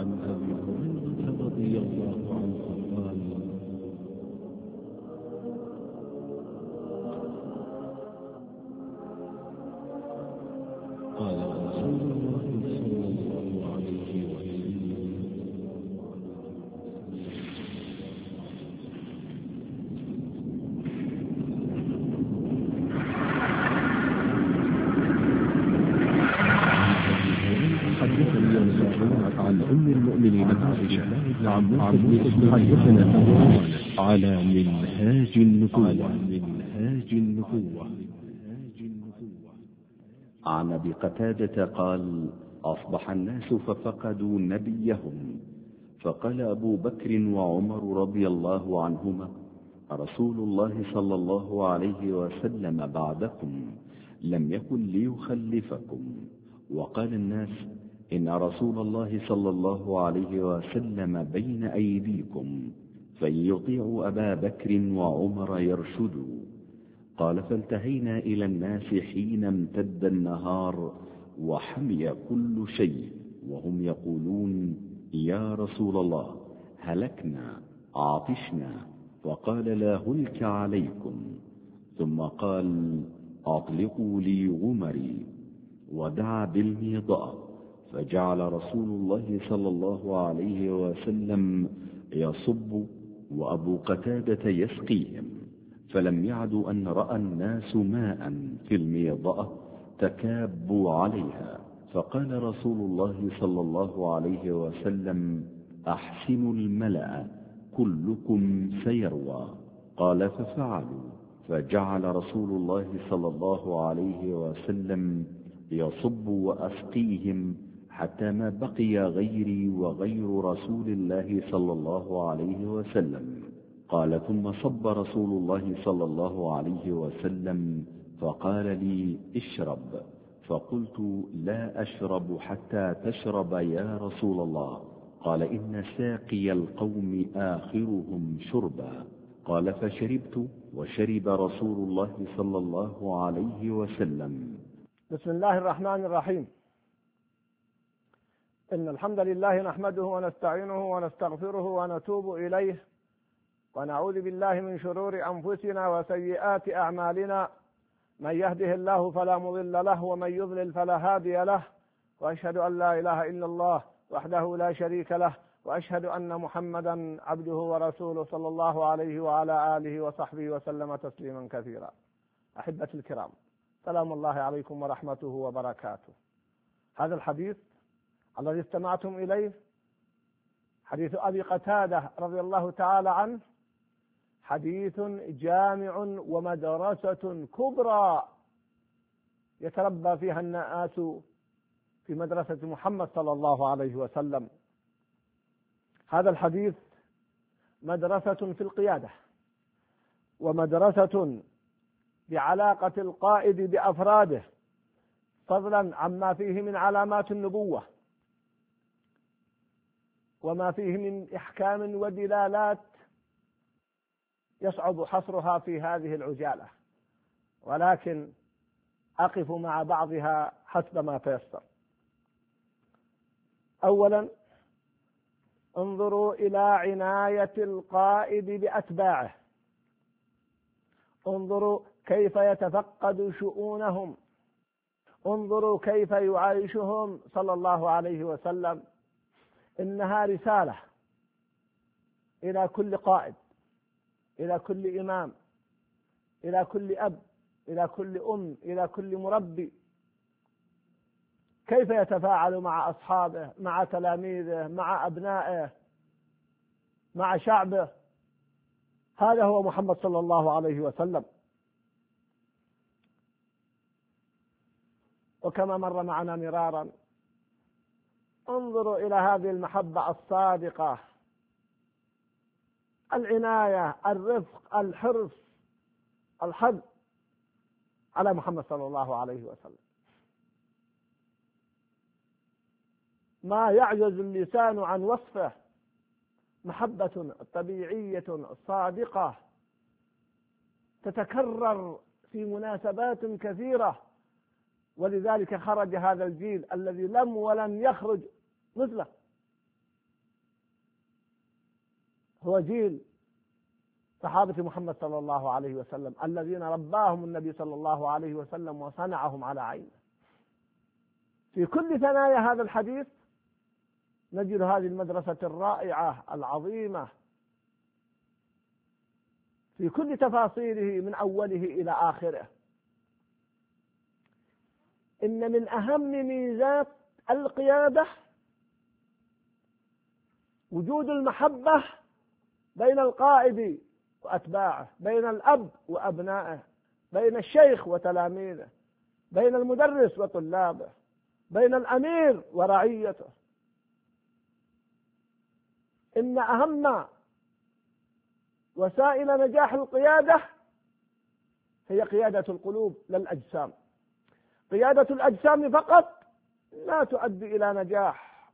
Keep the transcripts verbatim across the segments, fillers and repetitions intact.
عن أبي هريرة رضي الله عنه قال قال رسول الله صلى الله عليه وسلم حدثني عن أم المؤمنين عائشة عن موسى حدثنا على منهاج النبوة منهاج النبوة عن أبي قتادة قال: أصبح الناس ففقدوا نبيهم، فقال أبو بكر وعمر رضي الله عنهما: رسول الله صلى الله عليه وسلم بعدكم لم يكن ليخلفكم. وقال الناس: إن رسول الله صلى الله عليه وسلم بين أيديكم، فإن يطيعوا أبا بكر وعمر يرشدوا. قال: فالتهينا إلى الناس حين امتد النهار وحمي كل شيء، وهم يقولون: يا رسول الله، هلكنا عطشنا. فقال: لا هلك عليكم. ثم قال: أطلقوا لي غمري، ودعا بالميضأ، فجعل رسول الله صلى الله عليه وسلم يصب وأبو قتادة يسقيهم، فلم يعدوا أن رأى الناس ماء في الميضأ تكابوا عليها. فقال رسول الله صلى الله عليه وسلم: أحسنوا الملأ، كلكم سيروى. قال: ففعلوا، فجعل رسول الله صلى الله عليه وسلم يصب وأسقيهم حتى ما بقي غيري وغير رسول الله صلى الله عليه وسلم. قال: ثم صب رسول الله صلى الله عليه وسلم فقال لي: اشرب. فقلت: لا أشرب حتى تشرب يا رسول الله. قال: إن ساقي القوم آخرهم شربا. قال: فشربت، وشرب رسول الله صلى الله عليه وسلم. بسم الله الرحمن الرحيم. إن الحمد لله نحمده ونستعينه ونستغفره ونتوب إليه، ونعوذ بالله من شرور أنفسنا وسيئات أعمالنا. من يهده الله فلا مضل له، ومن يضلل فلا هادي له. وأشهد أن لا إله إلا الله وحده لا شريك له، وأشهد أن محمدا عبده ورسوله صلى الله عليه وعلى آله وصحبه وسلم تسليما كثيرا. أحبتي الكرام، سلام الله عليكم ورحمته وبركاته. هذا الحديث الذي استمعتم إليه حديث أبي قتادة رضي الله تعالى عنه، حديث جامع ومدرسة كبرى يتربى فيها الناس في مدرسة محمد صلى الله عليه وسلم. هذا الحديث مدرسة في القيادة، ومدرسة بعلاقة القائد بأفراده، فضلا عما فيه من علامات النبوة وما فيه من إحكام ودلالات يصعب حصرها في هذه العجالة، ولكن أقف مع بعضها حسب ما تيسر. أولا، انظروا إلى عناية القائد بأتباعه، انظروا كيف يتفقد شؤونهم، انظروا كيف يعايشهم صلى الله عليه وسلم. إنها رسالة إلى كل قائد، إلى كل إمام، إلى كل أب، إلى كل أم، إلى كل مربي، كيف يتفاعل مع أصحابه، مع تلاميذه، مع أبنائه، مع شعبه. هذا هو محمد صلى الله عليه وسلم. وكما مر معنا مرارا، انظروا إلى هذه المحبة الصادقة، العناية، الرفق، الحرص، الحب على محمد صلى الله عليه وسلم. ما يعجز اللسان عن وصفه. محبة طبيعية صادقة تتكرر في مناسبات كثيرة، ولذلك خرج هذا الجيل الذي لم ولن يخرج مثله. هو جيل صحابة محمد صلى الله عليه وسلم الذين رباهم النبي صلى الله عليه وسلم وصنعهم على عينه. في كل ثنايا هذا الحديث نجد هذه المدرسة الرائعة العظيمة في كل تفاصيله من أوله إلى آخره. إن من أهم ميزات القيادة وجود المحبة بين القائد وأتباعه، بين الأب وأبنائه، بين الشيخ وتلاميذه، بين المدرس وطلابه، بين الأمير ورعيته. إن أهم وسائل نجاح القيادة هي قيادة القلوب لا الأجسام. قيادة الأجسام فقط لا تؤدي إلى نجاح،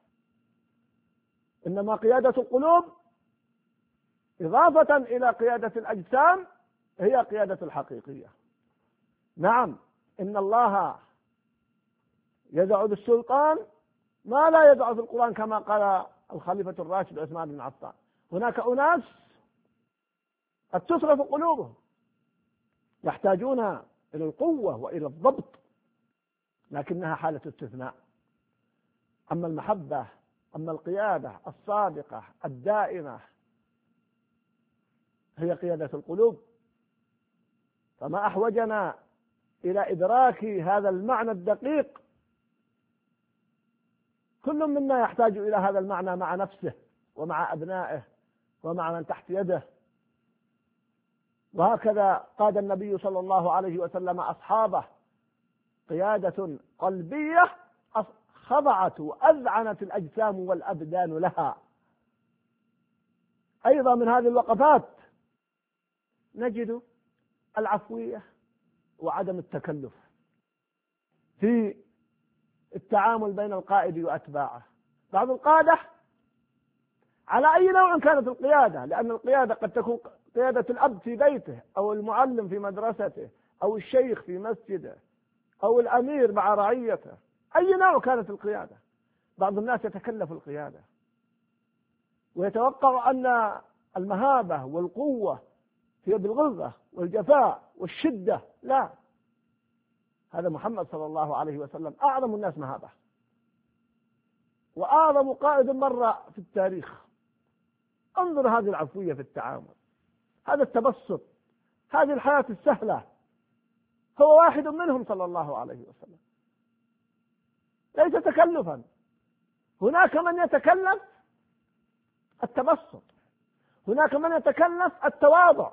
إنما قيادة القلوب إضافة إلى قيادة الأجسام هي قيادة الحقيقية. نعم، إن الله يدعو بالسلطان ما لا يدعو في القرآن كما قال الخليفة الراشد عثمان بن عفان. هناك أناس قد تصرف قلوبهم يحتاجون إلى القوة وإلى الضبط، لكنها حالة استثناء. أما المحبة، أما القيادة الصادقة الدائمة هي قيادة القلوب. فما أحوجنا إلى إدراك هذا المعنى الدقيق. كل منا يحتاج إلى هذا المعنى مع نفسه ومع أبنائه ومع من تحت يده. وهكذا قاد النبي صلى الله عليه وسلم أصحابه قيادة قلبية خضعت وأذعنت الأجسام والأبدان لها. أيضا من هذه الوقفات نجد العفوية وعدم التكلف في التعامل بين القائد وأتباعه. بعض القادة على أي نوع كانت القيادة، لأن القيادة قد تكون قيادة الأب في بيته، أو المعلم في مدرسته، أو الشيخ في مسجده، أو الأمير مع رعيته، أي نوع كانت القيادة. بعض الناس يتكلف القيادة ويتوقع أن المهابة والقوة هي بالغلظة والجفاء والشدة. لا، هذا محمد صلى الله عليه وسلم أعظم الناس مهابة وأعظم قائد مر في التاريخ. انظر هذه العفوية في التعامل، هذا التبسط، هذه الحياة السهلة. هو واحد منهم صلى الله عليه وسلم، ليس تكلفا. هناك من يتكلف التبسط، هناك من يتكلف التواضع،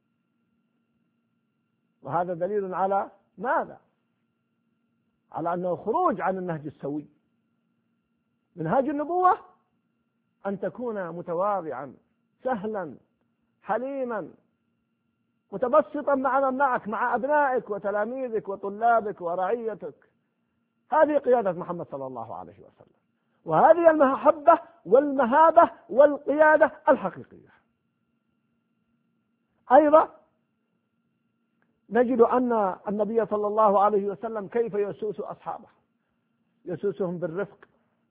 وهذا دليل على ماذا؟ على أنه خروج عن النهج السوي. منهاج النبوة أن تكون متواضعا سهلا حليما متبسطا مع من معك، مع أبنائك وتلاميذك وطلابك ورعيتك. هذه قيادة محمد صلى الله عليه وسلم، وهذه المحبة والمهابة والقيادة الحقيقية. أيضا نجد أن النبي صلى الله عليه وسلم كيف يسوس أصحابه، يسوسهم بالرفق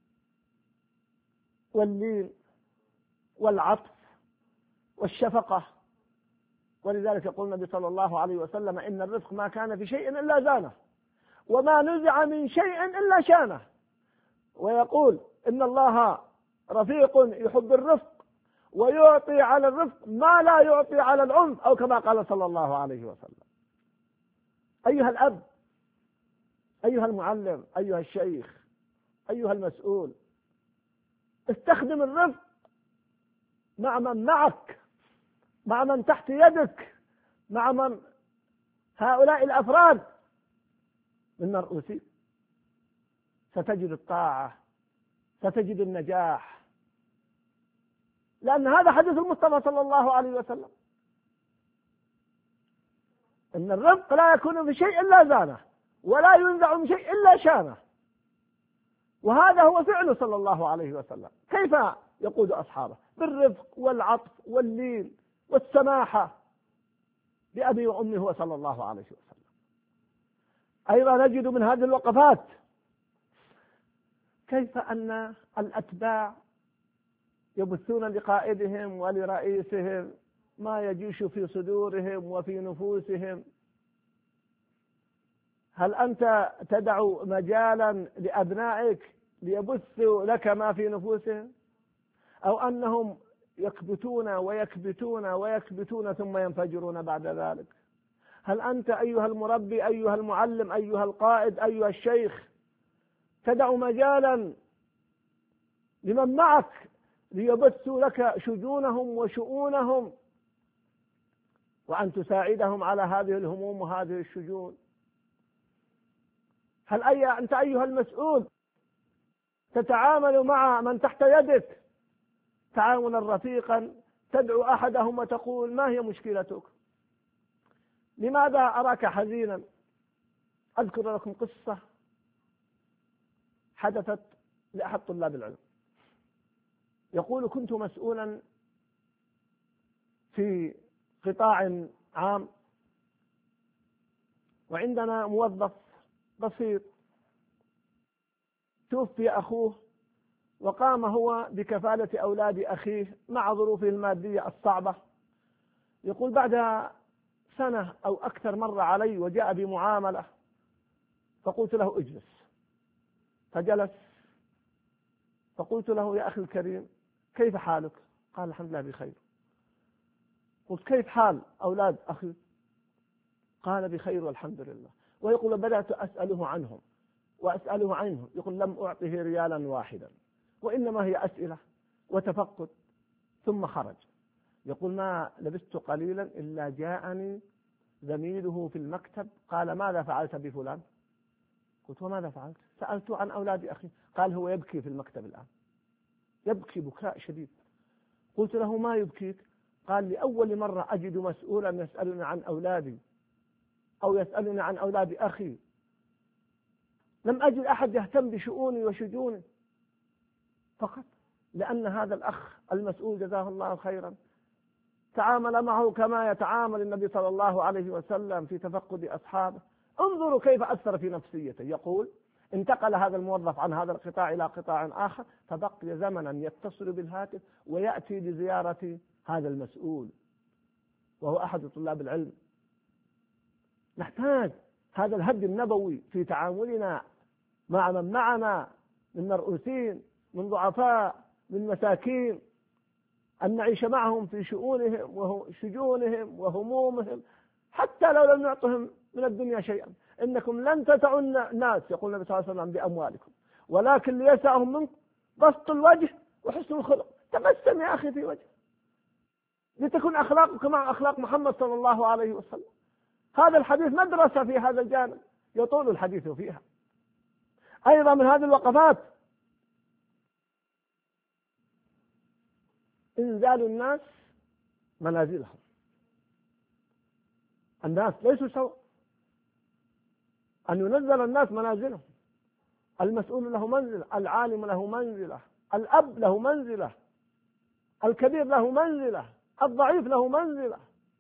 واللين والعطف والشفقة. ولذلك يقول النبي صلى الله عليه وسلم: إن الرفق ما كان في شيء إلا زانه، وما نزع من شيء إلا شانه. ويقول: إن الله رفيق يحب الرفق ويعطي على الرفق ما لا يعطي على العنف، أو كما قال صلى الله عليه وسلم. أيها الأب، أيها المعلم، أيها الشيخ، أيها المسؤول، استخدم الرفق مع من معك، مع من تحت يدك، مع من هؤلاء الأفراد من مرؤوسين. ستجد الطاعة، ستجد النجاح، لأن هذا حديث المصطفى صلى الله عليه وسلم. إن الرفق لا يكون في شيء إلا زانه، ولا ينزع من شيء إلا شانه. وهذا هو فعله صلى الله عليه وسلم. كيف يقود أصحابه؟ بالرفق والعطف واللين والسماحة بأبي وأمي هو صلى الله عليه وسلم. أيضا نجد من هذه الوقفات كيف أن الأتباع يبثون لقائدهم ولرئيسهم ما يجيش في صدورهم وفي نفوسهم. هل أنت تدع مجالا لأبنائك ليبثوا لك ما في نفوسهم، أو أنهم يكبتون ويكبتون ويكبتون ثم ينفجرون بعد ذلك؟ هل أنت أيها المربي، أيها المعلم، أيها القائد، أيها الشيخ، تدع مجالا لمن معك ليبثوا لك شجونهم وشؤونهم، وأن تساعدهم على هذه الهموم وهذه الشجون؟ هل أي أنت أيها المسؤول تتعامل مع من تحت يدك تعاملا رفيقا، تدعو أحدهم وتقول ما هي مشكلتك؟ لماذا أراك حزينا؟ أذكر لكم قصة حدثت لأحد طلاب العلم. يقول: كنت مسؤولا في قطاع عام، وعندنا موظف بسيط توفي أخوه، وقام هو بكفالة أولاد أخيه مع ظروفه المادية الصعبة. يقول: بعد سنة أو أكثر مر علي وجاء بمعاملة، فقلت له: اجلس. فجلس، فقلت له: يا أخي الكريم، كيف حالك؟ قال: الحمد لله بخير. قلت: كيف حال أولاد أخي؟ قال: بخير والحمد لله. ويقول: بدأت أسأله عنهم وأسأله عنهم. يقول: لم أعطه ريالا واحدا، وإنما هي أسئلة وتفقد. ثم خرج. يقول: ما لبثت قليلا إلا جاءني زميله في المكتب قال: ماذا فعلت بفلان؟ قلت: وماذا فعلت؟ سألته عن أولاد أخي. قال: هو يبكي في المكتب الآن، يبكي بكاء شديد. قلت له: ما يبكيك؟ قال: لأول مرة أجد مسؤولا يسألني عن أولادي أو يسألني عن أولاد أخي. لم أجد أحد يهتم بشؤوني وشجوني، فقط لأن هذا الأخ المسؤول جزاه الله خيرا تعامل معه كما يتعامل النبي صلى الله عليه وسلم في تفقد أصحابه. انظروا كيف أثر في نفسيته. يقول: انتقل هذا الموظف عن هذا القطاع إلى قطاع آخر، فبقي زمنا يتصل بالهاتف ويأتي لزيارة هذا المسؤول وهو أحد طلاب العلم. نحتاج هذا الهدي النبوي في تعاملنا مع من معنا من مرؤوسين، من ضعفاء، من مساكين، أن نعيش معهم في شؤونهم وشجونهم وهمومهم، حتى لو لم نعطهم من الدنيا شيئا. إنكم لن تسعوا الناس، يقول النبي صلى الله عليه وسلم، بأموالكم، ولكن ليسعهم منكم بسط الوجه وحسن الخلق. تبسم يا أخي في وجه، لتكن أخلاقك مع أخلاق محمد صلى الله عليه وسلم. هذا الحديث مدرسة في هذا الجانب يطول الحديث فيها. أيضا من هذه الوقفات إنزال الناس منازلهم. الناس ليسوا سواء، أن ينزل الناس منازلهم. المسؤول له منزلة، العالم له منزلة، الأب له منزلة، الكبير له منزلة، الضعيف له منزلة.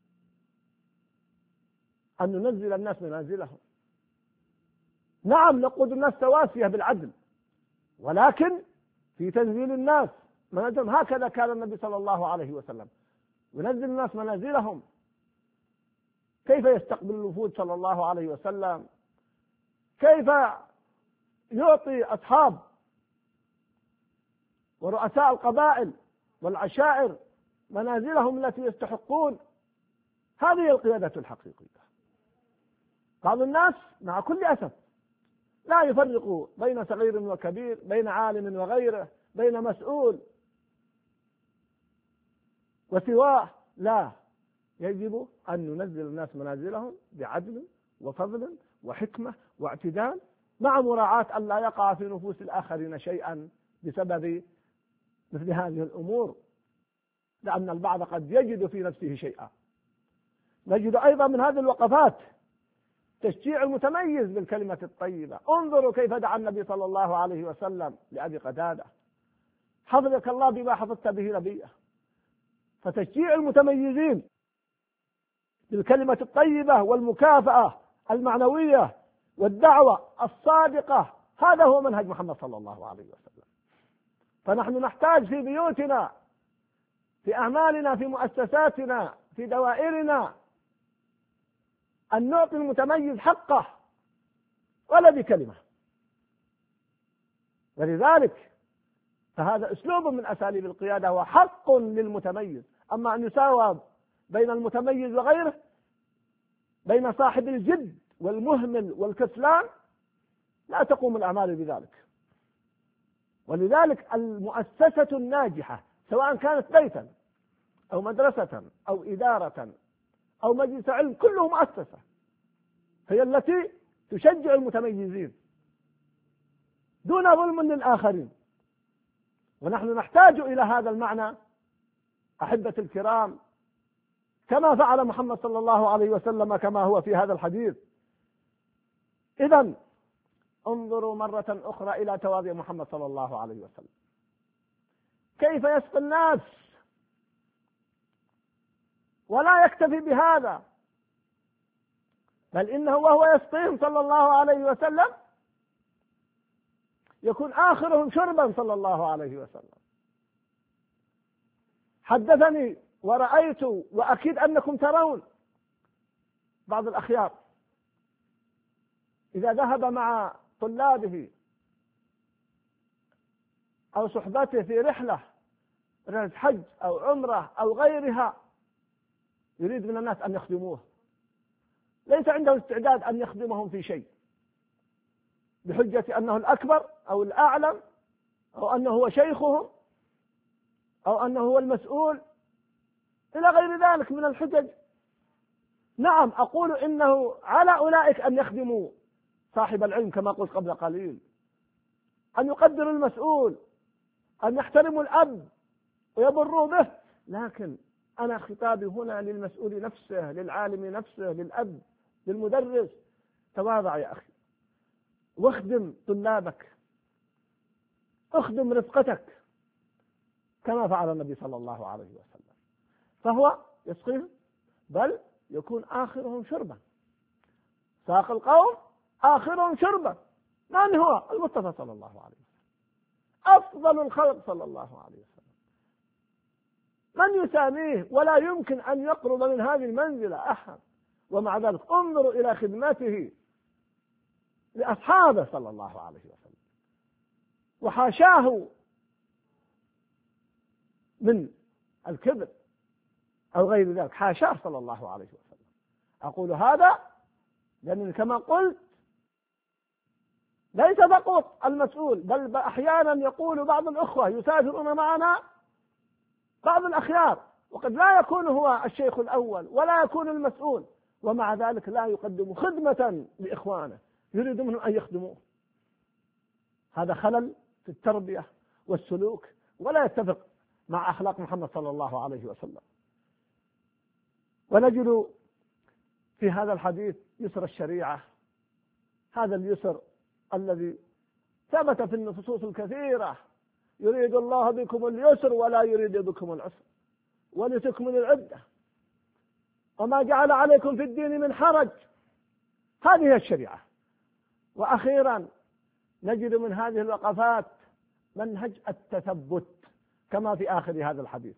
أن ننزل الناس منازلهم. نعم، نقود الناس تواسية بالعدل، ولكن في تنزيل الناس منازلهم. هكذا كان النبي صلى الله عليه وسلم ينزل الناس منازلهم. كيف يستقبل الوفود صلى الله عليه وسلم؟ كيف يعطي أصحاب ورؤساء القبائل والعشائر منازلهم التي يستحقون؟ هذه القيادة الحقيقية. بعض الناس مع كل أسف لا يفرق بين صغير وكبير، بين عالم وغيره، بين مسؤول وسواه. لا، يجب أن ننزل الناس منازلهم بعدل وفضل وحكمة واعتدال، مع مراعاة أن لا يقع في نفوس الآخرين شيئا بسبب مثل هذه الأمور، لأن البعض قد يجد في نفسه شيئا. نجد أيضا من هذه الوقفات تشجيع المتميز بالكلمة الطيبة. انظروا كيف دعا النبي صلى الله عليه وسلم لأبي قتادة: حفظك الله بما حفظت به نبيه. فتشجيع المتميزين بالكلمة الطيبة والمكافأة المعنوية والدعوة الصادقة، هذا هو منهج محمد صلى الله عليه وسلم. فنحن نحتاج في بيوتنا في أعمالنا، في مؤسساتنا، في دوائرنا، أن نعطي المتميز حقه ولا بكلمة. ولذلك فهذا أسلوب من أساليب القيادة وحق للمتميز. أما أن يساوى بين المتميز وغيره، بين صاحب الجد والمهمل والكسلان، لا تقوم الأعمال بذلك. ولذلك المؤسسة الناجحة سواء كانت بيتا أو مدرسة أو إدارة أو مجلس علم، كله مؤسسة، هي التي تشجع المتميزين دون ظلم للآخرين. ونحن نحتاج إلى هذا المعنى أحبة الكرام، كما فعل محمد صلى الله عليه وسلم كما هو في هذا الحديث. إذن انظروا مرة أخرى إلى تواضع محمد صلى الله عليه وسلم، كيف يسقي الناس، ولا يكتفي بهذا، بل إنه وهو يسقيهم صلى الله عليه وسلم يكون آخرهم شربا صلى الله عليه وسلم. حدثني ورأيت وأكيد أنكم ترون بعض الأخيار إذا ذهب مع طلابه أو صحبته في رحلة رحلة حج أو عمرة أو غيرها، يريد من الناس أن يخدموه، ليس عنده استعداد أن يخدمهم في شيء بحجة أنه الأكبر أو الأعلم أو أنه هو شيخهم أو أنه هو المسؤول إلى غير ذلك من الحجج. نعم، أقول إنه على أولئك أن يخدموا صاحب العلم كما قلت قبل قليل، أن يقدروا المسؤول، أن يحترموا الأب ويبروا به، لكن أنا خطابي هنا للمسؤول نفسه، للعالم نفسه، للأب، للمدرس. تواضع يا أخي، واخدم طلابك، اخدم رفقتك كما فعل النبي صلى الله عليه وسلم، فهو يسقيهم بل يكون آخرهم شربا. ساق القوم آخرهم شربا. من هو؟ المصطفى صلى الله عليه وسلم، أفضل الخلق صلى الله عليه وسلم، من يساميه ولا يمكن أن يقرب من هذه المنزلة أحد. ومع ذلك انظروا إلى خدمته لأصحابه صلى الله عليه وسلم، وحاشاه من الكبر أو غير ذلك، حاشاه صلى الله عليه وسلم. أقول هذا لأن كما قلت ليس فقط المسؤول، بل أحيانا يقول بعض الأخوة يسافرون معنا بعض الأخيار وقد لا يكون هو الشيخ الأول ولا يكون المسؤول، ومع ذلك لا يقدم خدمة لإخوانه، يريد منهم أن يخدموه. هذا خلل في التربية والسلوك ولا يتفق مع أخلاق محمد صلى الله عليه وسلم. ونجد في هذا الحديث يسر الشريعة، هذا اليسر الذي ثبت في النصوص الكثيرة، يريد الله بكم اليسر ولا يريد بكم العسر ولتكملوا العدة وما جعل عليكم في الدين من حرج. هذه الشريعة. وأخيرا نجد من هذه الوقفات منهج التثبت كما في آخر هذا الحديث.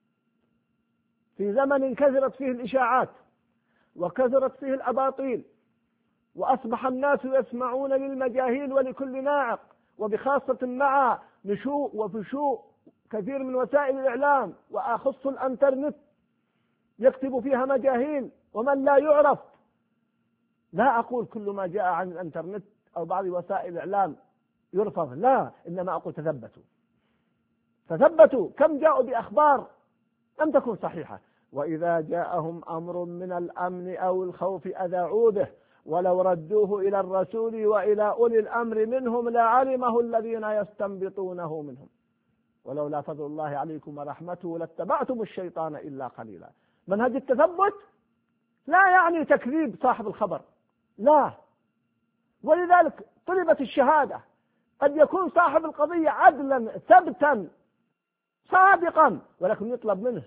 في زمن كثرت فيه الإشاعات وكثرت فيه الأباطيل وأصبح الناس يسمعون للمجاهيل ولكل ناعق، وبخاصة مع نشوء وفشوء كثير من وسائل الإعلام وأخص الأنترنت يكتب فيها مجاهيل ومن لا يعرف. لا أقول كل ما جاء عن الأنترنت أو بعض وسائل الإعلام يرفض، لا، إنما أقول تثبتوا تثبتوا. كم جاءوا بأخبار لم تكن صحيحة، وإذا جاءهم أمر من الأمن أو الخوف أذاعوا به ولو ردوه إلى الرسول وإلى أولي الأمر منهم لعلمه الذين يستنبطونه منهم ولولا فضل الله عليكم ورحمته لاتبعتم الشيطان إلا قليلا. منهج التثبت لا يعني تكذيب صاحب الخبر، لا، ولذلك طلبت الشهادة. قد يكون صاحب القضية عدلا ثبتا صادقا، ولكن يطلب منه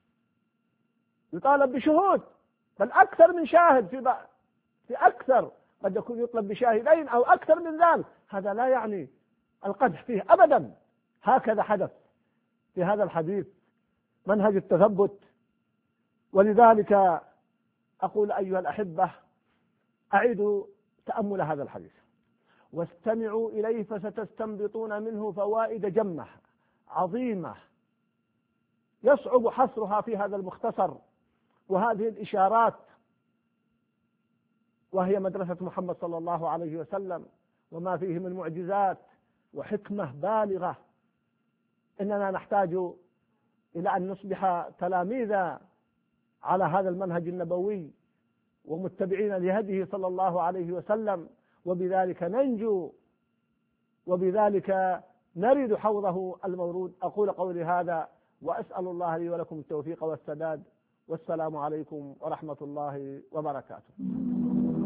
يطالب بشهود، بل أكثر من شاهد، في بقى في أكثر، قد يكون يطلب بشاهدين أو أكثر من ذلك. هذا لا يعني القدح فيه أبدا. هكذا حدث في هذا الحديث منهج التثبت. ولذلك أقول أيها الأحبة أعيدوا تأمل هذا الحديث واستمعوا إليه فستستنبطون منه فوائد جمة عظيمة يصعب حصرها في هذا المختصر. وهذه الإشارات وهي مدرسة محمد صلى الله عليه وسلم وما فيه من معجزات وحكمة بالغة. إننا نحتاج إلى أن نصبح تلاميذا على هذا المنهج النبوي ومتبعين لهديه صلى الله عليه وسلم، وبذلك ننجو وبذلك نرد حوضه المورود. أقول قولي هذا وأسأل الله لي ولكم التوفيق والسداد، والسلام عليكم ورحمة الله وبركاته.